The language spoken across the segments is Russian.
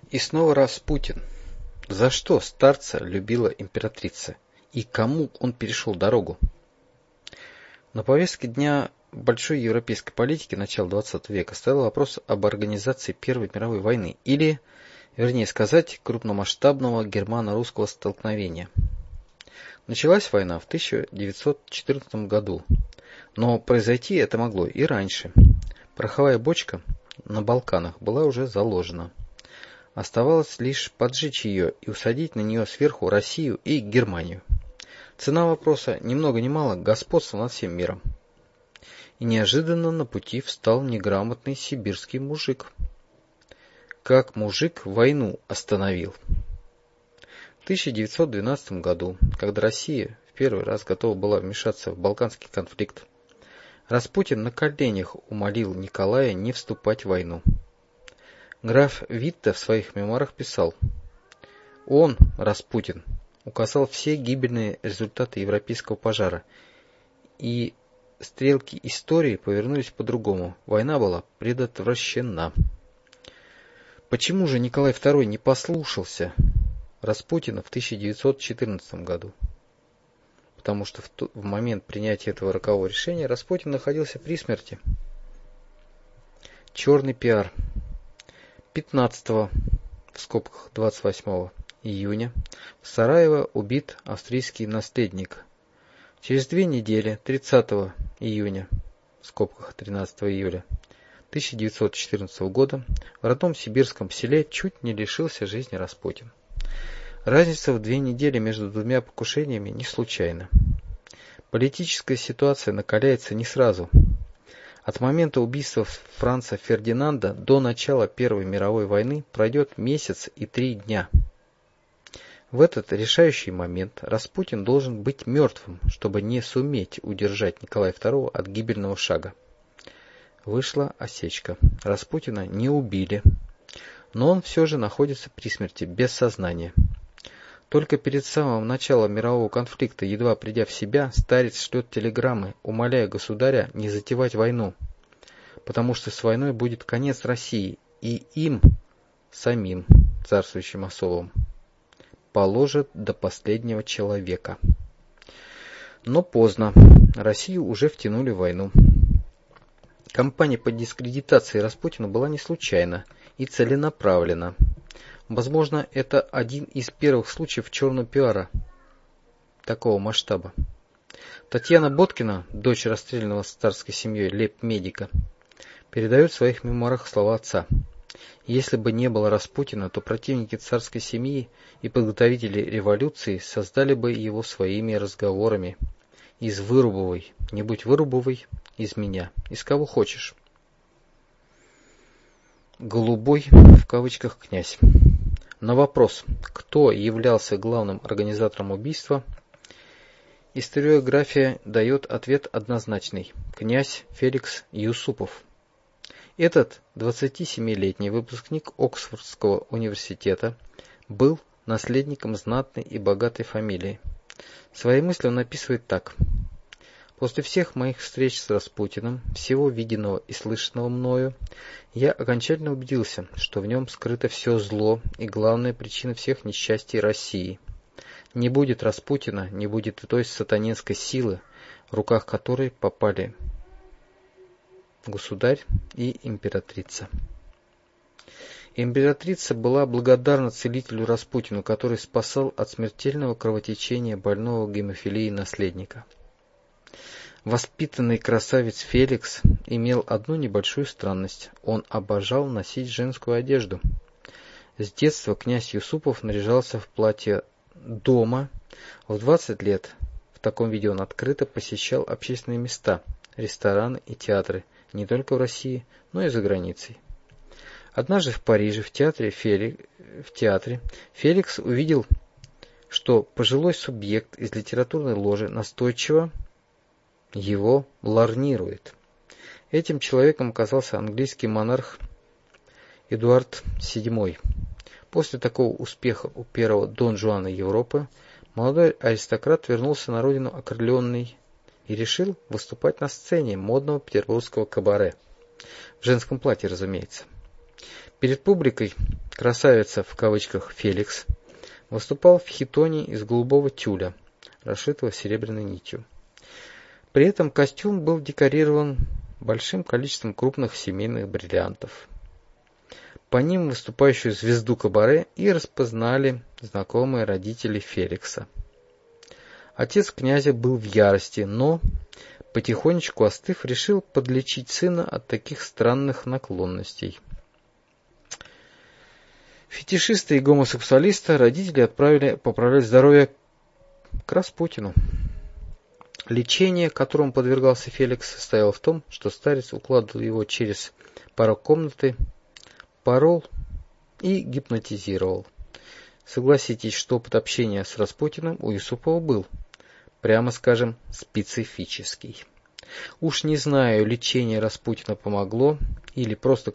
И снова Распутин. За что старца любила императрица? И кому он перешел дорогу? На повестке дня большой европейской политики начала XX века стоял вопрос об организации Первой мировой войны, или, вернее сказать, крупномасштабного германо-русского столкновения. Началась война в 1914 году, но произойти это могло и раньше. Пороховая бочка на Балканах была уже заложена. Оставалось лишь поджечь ее и усадить на нее сверху Россию и Германию. Цена вопроса ни много ни мало господство над всем миром. И неожиданно на пути встал неграмотный сибирский мужик. Как мужик войну остановил. В 1912 году, когда Россия в первый раз готова была вмешаться в Балканский конфликт, Распутин на коленях умолил Николая не вступать в войну. Граф Витте в своих мемуарах писал: «Он, Распутин, указал все гибельные результаты европейского пожара, и стрелки истории повернулись по-другому. Война была предотвращена». Почему же Николай II не послушался Распутина в 1914 году? Потому что в момент принятия этого рокового решения Распутин находился при смерти. Черный пиар. 15 в скобках 28 июня в Сараево убит австрийский наследник. Через 2 недели, 30 июня, в скобках 13 июля 1914 года, в родном сибирском селе чуть не лишился жизни Распутин. Разница в 2 недели между двумя покушениями не случайна. Политическая ситуация накаляется не сразу. От момента убийства Франца Фердинанда до начала Первой мировой войны пройдет месяц и 3 дня. В этот решающий момент Распутин должен быть мертвым, чтобы не суметь удержать Николая II от гибельного шага. Вышла осечка. Распутина не убили, но он все же находится при смерти, без сознания. Только перед самым началом мирового конфликта, едва придя в себя, старец шлет телеграммы, умоляя государя не затевать войну, потому что с войной будет конец России, и им, самим, царствующим особам, положат до последнего человека. Но поздно. Россию уже втянули в войну. Кампания по дискредитации Распутина была не случайна и целенаправлена. Возможно, это один из первых случаев черного пиара такого масштаба. Татьяна Боткина, дочь расстрелянного царской семьей лейб-медика, передает в своих мемуарах слова отца: «Если бы не было Распутина, то противники царской семьи и подготовители революции создали бы его своими разговорами. Из Вырубовой, не будь Вырубовой, из меня, из кого хочешь». «Голубой» в кавычках князь. На вопрос, кто являлся главным организатором убийства, историография дает ответ однозначный: князь Феликс Юсупов. Этот 27-летний выпускник Оксфордского университета был наследником знатной и богатой фамилии. Свои мысли он описывает так: «После всех моих встреч с Распутиным, всего виденного и слышанного мною, я окончательно убедился, что в нем скрыто все зло и главная причина всех несчастий России. Не будет Распутина, не будет и той сатанинской силы, в руках которой попали государь и императрица». Императрица была благодарна целителю Распутину, который спасал от смертельного кровотечения больного гемофилией наследника. Воспитанный красавец Феликс имел одну небольшую странность: он обожал носить женскую одежду. С детства князь Юсупов наряжался в платье дома. В 20 лет в таком виде он открыто посещал общественные места, рестораны и театры не только в России, но и за границей. Однажды в Париже в театре Феликс увидел, что пожилой субъект из литературной ложи настойчиво его лорнирует. Этим человеком оказался английский монарх Эдуард VII. После такого успеха у первого Дон Жуана Европы молодой аристократ вернулся на родину окрыленный и решил выступать на сцене модного петербургского кабаре. В женском платье, разумеется. Перед публикой красавица в кавычках Феликс выступал в хитоне из голубого тюля, расшитого серебряной нитью. При этом костюм был декорирован большим количеством крупных семейных бриллиантов. По ним выступающую звезду кабаре и распознали знакомые родители Феликса. Отец князя был в ярости, но, потихонечку остыв, решил подлечить сына от таких странных наклонностей. Фетишиста и гомосексуалиста родители отправили поправлять здоровье к Распутину. Лечение, которому подвергался Феликс, состояло в том, что старец укладывал его через порог комнаты, порол и гипнотизировал. Согласитесь, что опыт общения с Распутиным у Юсупова был, прямо скажем, специфический. Уж не знаю, лечение Распутина помогло, или просто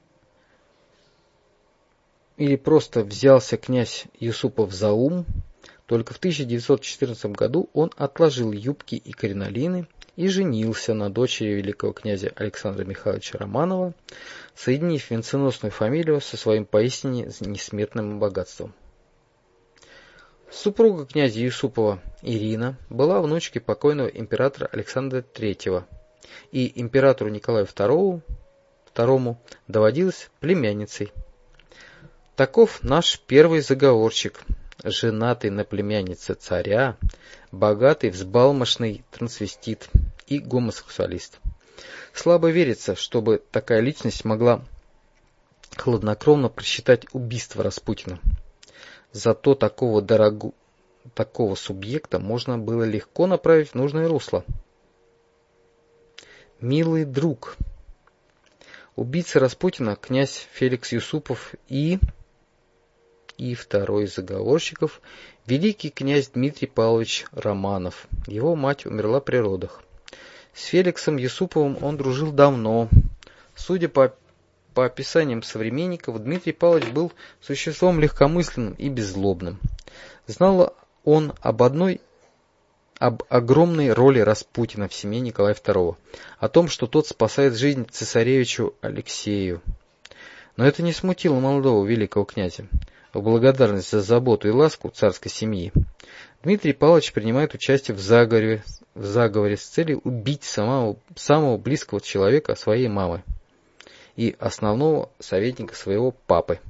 взялся князь Юсупов за ум. Только в 1914 году он отложил юбки и кринолины и женился на дочери великого князя Александра Михайловича Романова, соединив венценосную фамилию со своим поистине несметным богатством. Супруга князя Юсупова Ирина была внучкой покойного императора Александра III, и императору Николаю II доводилась племянницей. Таков наш первый заговорщик, женатый на племяннице царя, богатый взбалмошный трансвестит и гомосексуалист. Слабо верится, чтобы такая личность могла хладнокровно просчитать убийство Распутина. Зато такого субъекта можно было легко направить в нужное русло. Милый друг. Убийца Распутина, князь Феликс Юсупов и второй из заговорщиков, великий князь Дмитрий Павлович Романов. Его мать умерла при родах. С Феликсом Юсуповым он дружил давно. Судя по описаниям современников, Дмитрий Павлович был существом легкомысленным и беззлобным. Знал он об огромной роли Распутина в семье Николая II, о том, что тот спасает жизнь цесаревичу Алексею. Но это не смутило молодого великого князя. В благодарность за заботу и ласку царской семьи Дмитрий Павлович принимает участие в заговоре с целью убить самого близкого человека своей мамы и основного советника своего папы.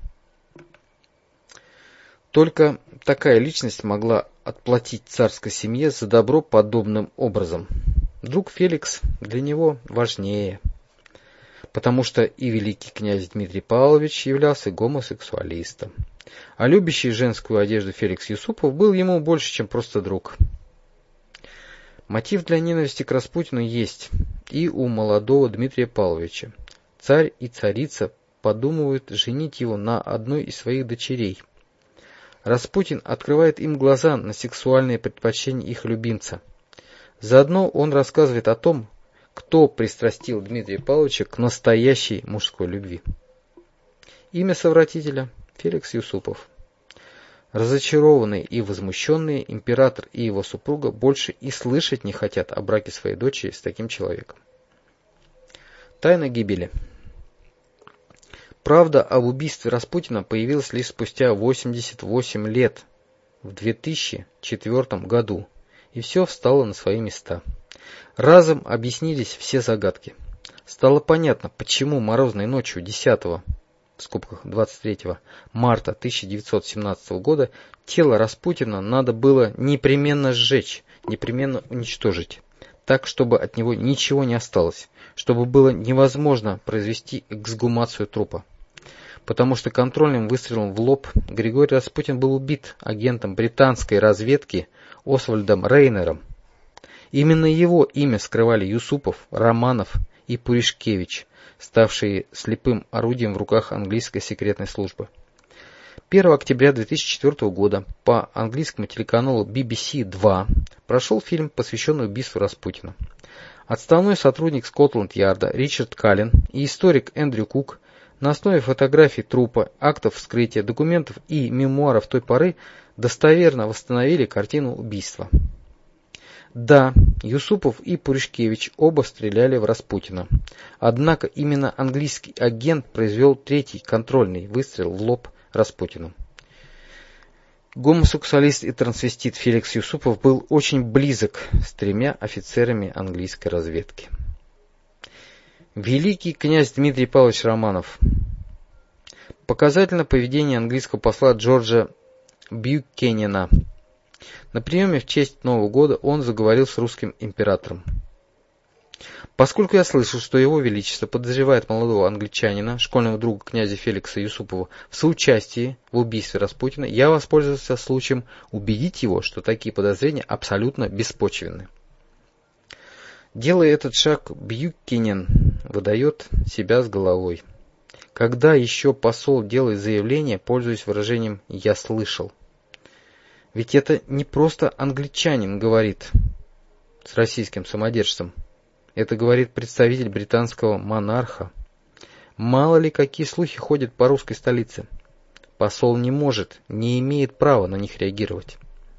Только такая личность могла отплатить царской семье за добро подобным образом. Друг Феликс для него важнее, потому что и великий князь Дмитрий Павлович являлся гомосексуалистом, а любящий женскую одежду Феликс Юсупов был ему больше, чем просто друг. Мотив для ненависти к Распутину есть и у молодого Дмитрия Павловича. Царь и царица подумывают женить его на одной из своих дочерей. Распутин открывает им глаза на сексуальные предпочтения их любимца. Заодно он рассказывает о том, кто пристрастил Дмитрия Павловича к настоящей мужской любви. Имя совратителя – Феликс Юсупов. Разочарованные и возмущенные император и его супруга больше и слышать не хотят о браке своей дочери с таким человеком. Тайна гибели. Правда об убийстве Распутина появилась лишь спустя 88 лет, в 2004 году, и все встало на свои места. Разом объяснились все загадки. Стало понятно, почему морозной ночью 10-го, в скобках 23 марта 1917 года тело Распутина надо было непременно сжечь, непременно уничтожить, так, чтобы от него ничего не осталось, чтобы было невозможно произвести эксгумацию трупа. Потому что контрольным выстрелом в лоб Григорий Распутин был убит агентом британской разведки Освальдом Рейнером. Именно его имя скрывали Юсупов, Романов и Пуришкевич, ставшие слепым орудием в руках английской секретной службы. 1 октября 2004 года по английскому телеканалу BBC 2 прошел фильм, посвященный убийству Распутина. Отставной сотрудник Скотланд-Ярда Ричард Каллен и историк Эндрю Кук на основе фотографий трупа, актов вскрытия, документов и мемуаров той поры достоверно восстановили картину убийства. Да, Юсупов и Пуришкевич оба стреляли в Распутина. Однако именно английский агент произвел третий контрольный выстрел в лоб Распутину. Гомосексуалист и трансвестит Феликс Юсупов был очень близок с 3 офицерами английской разведки. Великий князь Дмитрий Павлович Романов. Показательно поведение английского посла Джорджа Бьюкенена. На приеме в честь Нового года он заговорил с русским императором. Поскольку я слышал, что его величество подозревает молодого англичанина, школьного друга князя Феликса Юсупова, в соучастии в убийстве Распутина, я воспользовался случаем убедить его, что такие подозрения абсолютно беспочвенны. Делая этот шаг, Бьюкенен выдает себя с головой. Когда еще посол делает заявление, пользуясь выражением «я слышал». Ведь это не просто англичанин говорит с российским самодержцем. Это говорит представитель британского монарха. Мало ли какие слухи ходят по русской столице. Посол не может, не имеет права на них реагировать.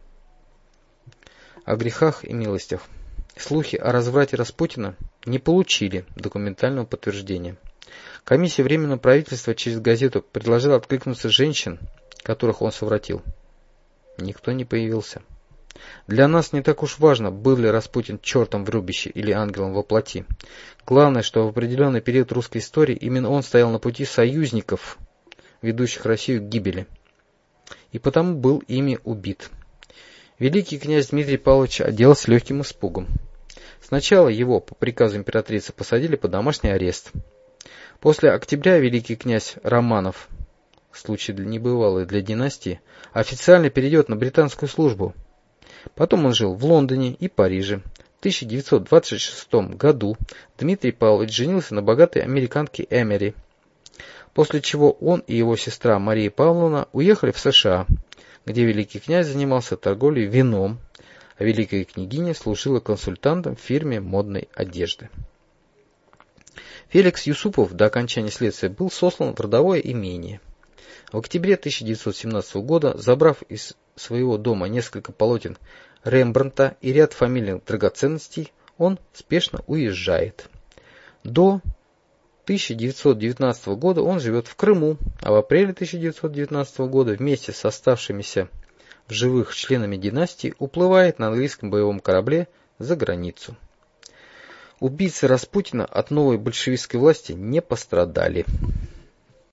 О грехах и милостях. Слухи о разврате Распутина не получили документального подтверждения. Комиссия Временного правительства через газету предложила откликнуться женщин, которых он совратил. Никто не появился. Для нас не так уж важно, был ли Распутин чертом в рубище или ангелом во плоти. Главное, что в определенный период русской истории именно он стоял на пути союзников, ведущих Россию к гибели, и потому был ими убит. Великий князь Дмитрий Павлович оделся легким испугом. Сначала его, по приказу императрицы, посадили под домашний арест. После октября великий князь Романов, случай небывалый для династии, официально перейдет на британскую службу. Потом он жил в Лондоне и Париже. В 1926 году Дмитрий Павлович женился на богатой американке Эмери, после чего он и его сестра Мария Павловна уехали в США, где великий князь занимался торговлей вином, а великая княгиня служила консультантом в фирме модной одежды. Феликс Юсупов до окончания следствия был сослан в родовое имение. В октябре 1917 года, забрав из своего дома несколько полотен Рембрандта и ряд фамильных драгоценностей, он спешно уезжает. До 1919 года он живет в Крыму, а в апреле 1919 года вместе с оставшимися в живых членами династии уплывает на английском боевом корабле за границу. Убийцы Распутина от новой большевистской власти не пострадали.